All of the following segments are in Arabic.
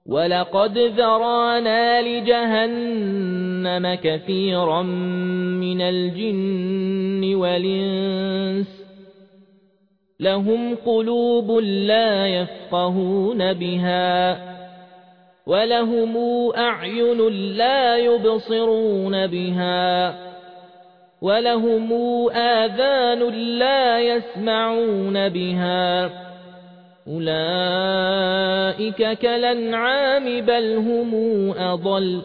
وَلَقَدْ ذَرَأْنَا لِجَهَنَّمَ كَثِيرًا مِنَ الْجِنِّ وَالْإِنسِ لَهُمْ قُلُوبٌ لَّا يَفْقَهُونَ بِهَا وَلَهُمْ أَعْيُنٌ لَّا يُبْصِرُونَ بِهَا وَلَهُمْ آذَانٌ لَّا يَسْمَعُونَ بِهَا أُولَئِكَ كَالْأَنْعَامِ بَلْ هُمْ أَضَلُّ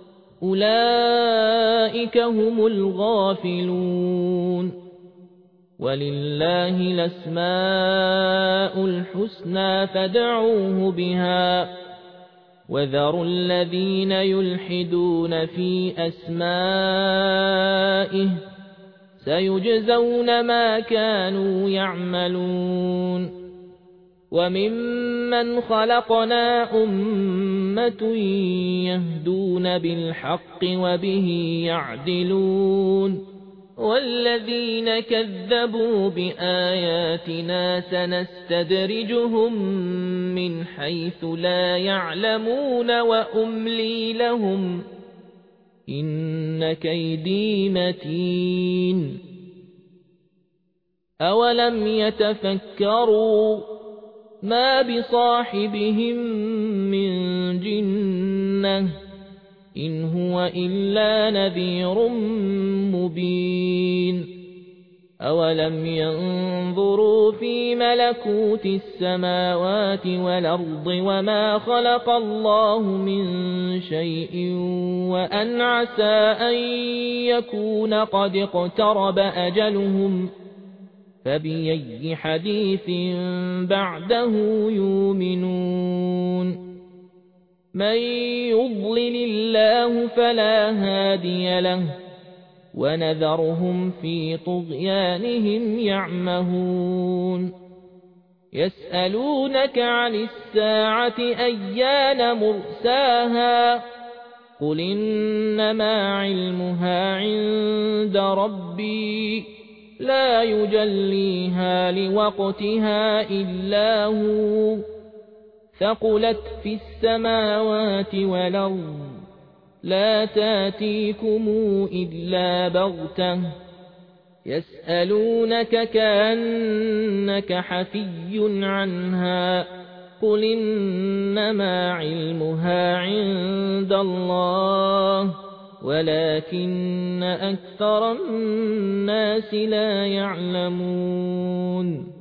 أُولَئِكَ هُمُ الْغَافِلُونَ وَلِلَّهِ الْأَسْمَاءُ الْحُسْنَى فادعوه بها وذروا الذين يلحدون في أسمائه سيجزون ما كانوا يعملون وممن خلقنا أمة يهدون بالحق وبه يعدلون والذين كذبوا بآياتنا سنستدرجهم من حيث لا يعلمون وأملي لهم إن كيدي متين أولم يتفكروا ما بصاحبهم من جنة إن هو إلا نذير مبين أولم ينظروا في ملكوت السماوات والأرض وما خلق الله من شيء وأن عسى أن يكون قد اقترب أجلهم فبأي حديث بعده يؤمنون من يضلل الله فلا هادي له ونذرهم في طغيانهم يعمهون يسألونك عن الساعة أيان مرساها قل إنما علمها عند ربي لا يجليها لوقتها إلا هو ثقلت في السماوات والأرض لا تاتيكم إلا بغتة يسألونك كأنك حفي عنها قل إنما علمها عند الله ولكن أكثر الناس لا يعلمون